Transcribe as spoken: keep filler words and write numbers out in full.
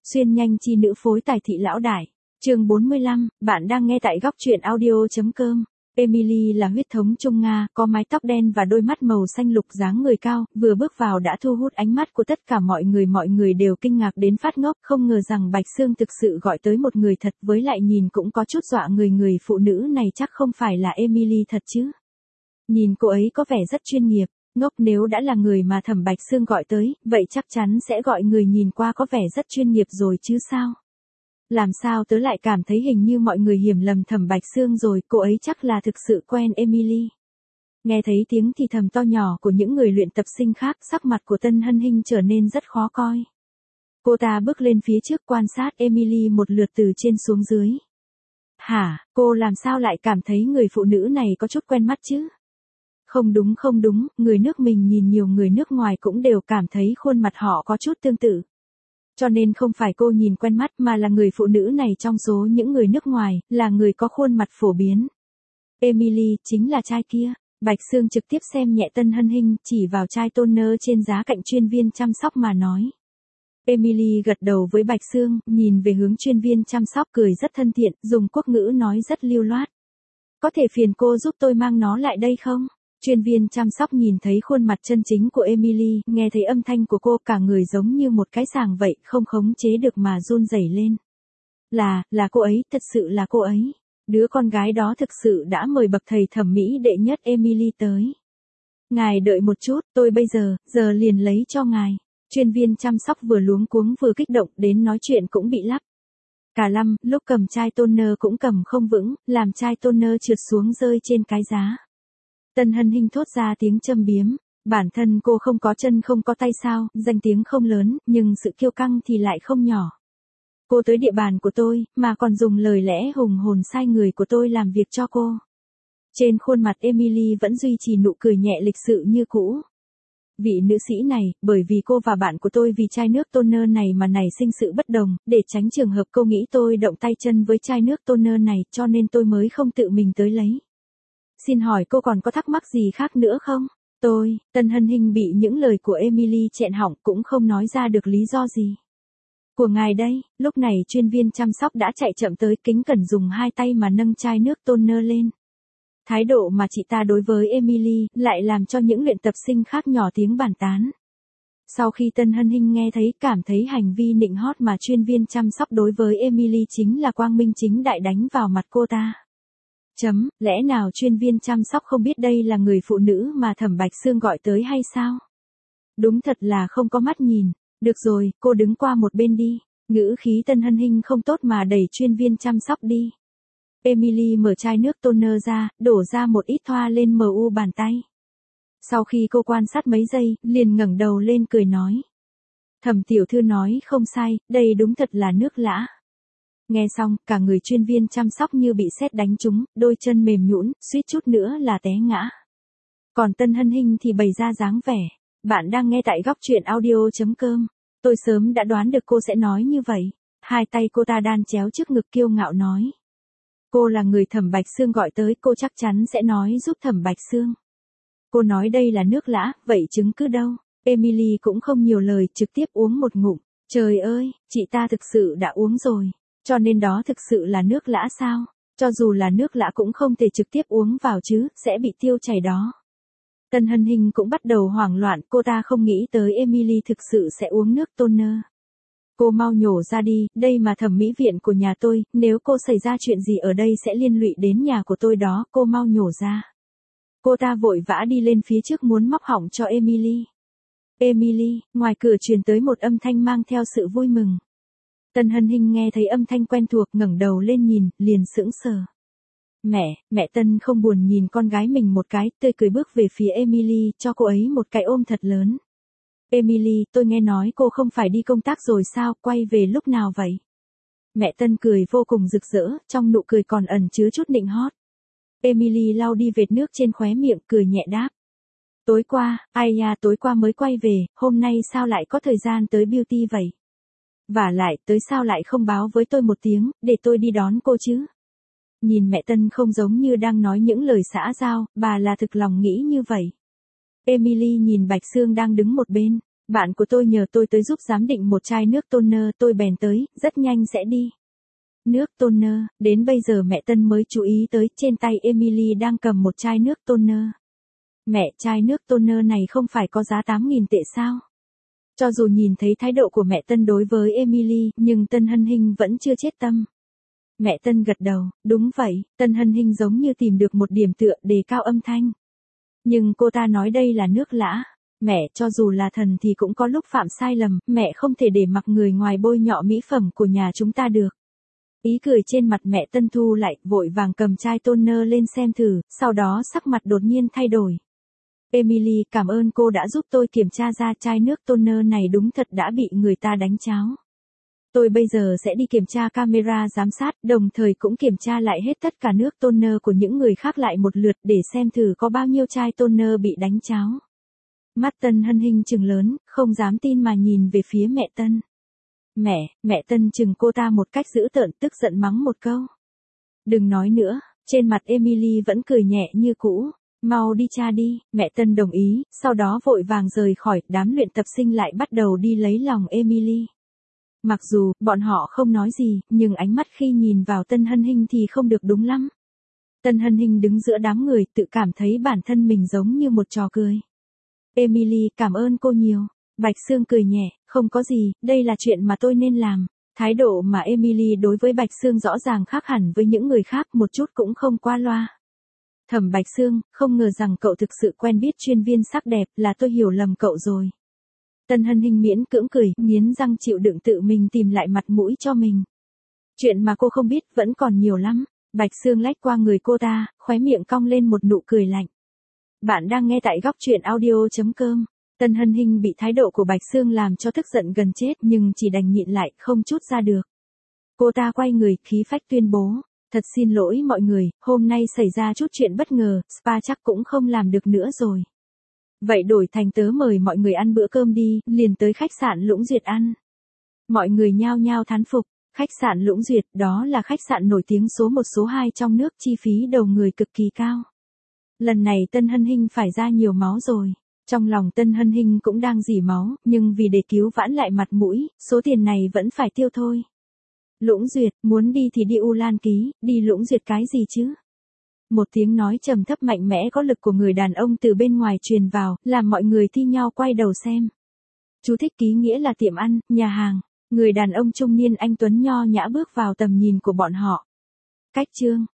Xuyên nhanh chi nữ phối tài thị lão đại. Chương bốn mươi lăm, bạn đang nghe tại góc truyện audio.com. Emily là huyết thống Trung Nga, có mái tóc đen và đôi mắt màu xanh lục, dáng người cao, vừa bước vào đã thu hút ánh mắt của tất cả mọi người. Mọi người đều kinh ngạc đến phát ngốc, không ngờ rằng Bạch Sương thực sự gọi tới một người thật, với lại nhìn cũng có chút dọa người. Người phụ nữ này chắc không phải là Emily thật chứ? Nhìn cô ấy có vẻ rất chuyên nghiệp. Ngốc, nếu đã là người mà Thẩm Bạch Sương gọi tới, vậy chắc chắn sẽ gọi người nhìn qua có vẻ rất chuyên nghiệp rồi chứ sao? Làm sao tớ lại cảm thấy hình như mọi người hiểu lầm Thẩm Bạch Sương rồi, cô ấy chắc là thực sự quen Emily. Nghe thấy tiếng thì thầm to nhỏ của những người luyện tập sinh khác, sắc mặt của Tân Hân Hinh trở nên rất khó coi. Cô ta bước lên phía trước quan sát Emily một lượt từ trên xuống dưới. Hả, cô làm sao lại cảm thấy người phụ nữ này có chút quen mắt chứ? Không đúng không đúng, người nước mình nhìn nhiều người nước ngoài cũng đều cảm thấy khuôn mặt họ có chút tương tự. Cho nên không phải cô nhìn quen mắt mà là người phụ nữ này trong số những người nước ngoài, là người có khuôn mặt phổ biến. Emily, chính là chai kia. Bạch Sương trực tiếp xem nhẹ Tân Hân Hinh, chỉ vào chai toner trên giá cạnh chuyên viên chăm sóc mà nói. Emily gật đầu với Bạch Sương, nhìn về hướng chuyên viên chăm sóc cười rất thân thiện, dùng quốc ngữ nói rất lưu loát. Có thể phiền cô giúp tôi mang nó lại đây không? Chuyên viên chăm sóc nhìn thấy khuôn mặt chân chính của Emily, nghe thấy âm thanh của cô, cả người giống như một cái sàng vậy, không khống chế được mà run rẩy lên. Là, là cô ấy, thật sự là cô ấy. Đứa con gái đó thực sự đã mời bậc thầy thẩm mỹ đệ nhất Emily tới. Ngài đợi một chút, tôi bây giờ, giờ liền lấy cho ngài. Chuyên viên chăm sóc vừa luống cuống vừa kích động, đến nói chuyện cũng bị lắp. Cả lăm, lúc cầm chai toner cũng cầm không vững, làm chai toner trượt xuống rơi trên cái giá. Tân Hân Hinh thốt ra tiếng châm biếm, bản thân cô không có chân không có tay sao, danh tiếng không lớn, nhưng sự kiêu căng thì lại không nhỏ. Cô tới địa bàn của tôi, mà còn dùng lời lẽ hùng hồn sai người của tôi làm việc cho cô. Trên khuôn mặt Emily vẫn duy trì nụ cười nhẹ lịch sự như cũ. Vị nữ sĩ này, bởi vì cô và bạn của tôi vì chai nước toner này mà nảy sinh sự bất đồng, để tránh trường hợp cô nghĩ tôi động tay chân với chai nước toner này, cho nên tôi mới không tự mình tới lấy. Xin hỏi cô còn có thắc mắc gì khác nữa không? Tôi, Tân Hân Hinh bị những lời của Emily chẹn họng, cũng không nói ra được lý do gì. Của ngài đây, lúc này chuyên viên chăm sóc đã chạy chậm tới, kính cẩn dùng hai tay mà nâng chai nước toner lên. Thái độ mà chị ta đối với Emily lại làm cho những luyện tập sinh khác nhỏ tiếng bàn tán. Sau khi Tân Hân Hinh nghe thấy, cảm thấy hành vi nịnh hót mà chuyên viên chăm sóc đối với Emily chính là quang minh chính đại đánh vào mặt cô ta. Chấm, lẽ nào chuyên viên chăm sóc không biết đây là người phụ nữ mà Thẩm Bạch Sương gọi tới hay sao? Đúng thật là không có mắt nhìn. Được rồi, cô đứng qua một bên đi. Ngữ khí Tân Hân Hinh không tốt mà đẩy chuyên viên chăm sóc đi. Emily mở chai nước toner ra, đổ ra một ít thoa lên mờ u bàn tay. Sau khi cô quan sát mấy giây, liền ngẩng đầu lên cười nói. Thẩm tiểu thư nói không sai, đây đúng thật là nước lã. Nghe xong, cả người chuyên viên chăm sóc như bị sét đánh trúng, đôi chân mềm nhũn, suýt chút nữa là té ngã. Còn Tân Hân Hinh thì bày ra dáng vẻ. Bạn đang nghe tại góc truyện audio.com. Tôi sớm đã đoán được cô sẽ nói như vậy. Hai tay cô ta đan chéo trước ngực kiêu ngạo nói. Cô là người Thẩm Bạch Sương gọi tới, cô chắc chắn sẽ nói giúp Thẩm Bạch Sương. Cô nói đây là nước lã, vậy chứng cứ đâu? Emily cũng không nhiều lời, trực tiếp uống một ngụm. Trời ơi, chị ta thực sự đã uống rồi. Cho nên đó thực sự là nước lã sao? Cho dù là nước lã cũng không thể trực tiếp uống vào chứ, sẽ bị tiêu chảy đó. Tân Hân Hinh cũng bắt đầu hoảng loạn, cô ta không nghĩ tới Emily thực sự sẽ uống nước toner. Cô mau nhổ ra đi, đây mà thẩm mỹ viện của nhà tôi, nếu cô xảy ra chuyện gì ở đây sẽ liên lụy đến nhà của tôi đó, cô mau nhổ ra. Cô ta vội vã đi lên phía trước muốn móc họng cho Emily. Emily, ngoài cửa truyền tới một âm thanh mang theo sự vui mừng. Tân Hân Hinh nghe thấy âm thanh quen thuộc, ngẩng đầu lên nhìn, liền sững sờ. Mẹ, mẹ Tân không buồn nhìn con gái mình một cái, tươi cười bước về phía Emily, cho cô ấy một cái ôm thật lớn. Emily, tôi nghe nói cô không phải đi công tác rồi sao, quay về lúc nào vậy? Mẹ Tân cười vô cùng rực rỡ, trong nụ cười còn ẩn chứa chút nịnh hót. Emily lau đi vệt nước trên khóe miệng, cười nhẹ đáp. Tối qua, ai ya tối qua mới quay về, hôm nay sao lại có thời gian tới beauty vậy? Vả lại, tới sao lại không báo với tôi một tiếng, để tôi đi đón cô chứ? Nhìn mẹ Tân không giống như đang nói những lời xã giao, bà là thực lòng nghĩ như vậy. Emily nhìn Bạch Sương đang đứng một bên. Bạn của tôi nhờ tôi tới giúp giám định một chai nước toner, tôi bèn tới, rất nhanh sẽ đi. Nước toner, đến bây giờ mẹ Tân mới chú ý tới trên tay Emily đang cầm một chai nước toner. Mẹ, chai nước toner này không phải có giá tám nghìn tệ sao? Cho dù nhìn thấy thái độ của mẹ Tân đối với Emily, nhưng Tân Hân Hinh vẫn chưa chết tâm. Mẹ Tân gật đầu, đúng vậy, Tân Hân Hinh giống như tìm được một điểm tựa, đề cao âm thanh. Nhưng cô ta nói đây là nước lã. Mẹ, cho dù là thần thì cũng có lúc phạm sai lầm, mẹ không thể để mặc người ngoài bôi nhọ mỹ phẩm của nhà chúng ta được. Ý cười trên mặt mẹ Tân thu lại, vội vàng cầm chai toner lên xem thử, sau đó sắc mặt đột nhiên thay đổi. Emily, cảm ơn cô đã giúp tôi kiểm tra ra chai nước toner này đúng thật đã bị người ta đánh cháo. Tôi bây giờ sẽ đi kiểm tra camera giám sát, đồng thời cũng kiểm tra lại hết tất cả nước toner của những người khác lại một lượt để xem thử có bao nhiêu chai toner bị đánh cháo. Mắt Tân Hân Hinh trừng lớn, không dám tin mà nhìn về phía mẹ Tân. Mẹ, mẹ Tân chừng cô ta một cách dữ tợn, tức giận mắng một câu. Đừng nói nữa, trên mặt Emily vẫn cười nhẹ như cũ. Mau đi cha đi, mẹ Tân đồng ý, sau đó vội vàng rời khỏi, đám luyện tập sinh lại bắt đầu đi lấy lòng Emily. Mặc dù, bọn họ không nói gì, nhưng ánh mắt khi nhìn vào Tân Hân Hinh thì không được đúng lắm. Tân Hân Hinh đứng giữa đám người, tự cảm thấy bản thân mình giống như một trò cười. Emily, cảm ơn cô nhiều. Bạch Sương cười nhẹ, không có gì, đây là chuyện mà tôi nên làm. Thái độ mà Emily đối với Bạch Sương rõ ràng khác hẳn với những người khác, một chút cũng không qua loa. Thẩm Bạch Sương, không ngờ rằng cậu thực sự quen biết chuyên viên sắc đẹp, là tôi hiểu lầm cậu rồi. Tân Hân Hinh miễn cưỡng cười, nghiến răng chịu đựng tự mình tìm lại mặt mũi cho mình. Chuyện mà cô không biết vẫn còn nhiều lắm. Bạch Sương lách qua người cô ta, khóe miệng cong lên một nụ cười lạnh. Bạn đang nghe tại góc truyện audio chấm com. Tân Hân Hinh bị thái độ của Bạch Sương làm cho tức giận gần chết nhưng chỉ đành nhịn lại, không chút ra được. Cô ta quay người, khí phách tuyên bố. Thật xin lỗi mọi người, hôm nay xảy ra chút chuyện bất ngờ, spa chắc cũng không làm được nữa rồi. Vậy đổi thành tớ mời mọi người ăn bữa cơm đi, liền tới khách sạn Lũng Duyệt ăn. Mọi người nhao nhao thán phục, khách sạn Lũng Duyệt, đó là khách sạn nổi tiếng số một số hai trong nước, chi phí đầu người cực kỳ cao. Lần này Tân Hân Hinh phải ra nhiều máu rồi. Trong lòng Tân Hân Hinh cũng đang rỉ máu, nhưng vì để cứu vãn lại mặt mũi, số tiền này vẫn phải tiêu thôi. Lũng Duyệt, muốn đi thì đi U Lan Ký, đi Lũng Duyệt cái gì chứ? Một tiếng nói trầm thấp mạnh mẽ có lực của người đàn ông từ bên ngoài truyền vào, làm mọi người thi nhau quay đầu xem. Chú thích ký nghĩa là tiệm ăn, nhà hàng. Người đàn ông trung niên anh tuấn nho nhã bước vào tầm nhìn của bọn họ. Cách chương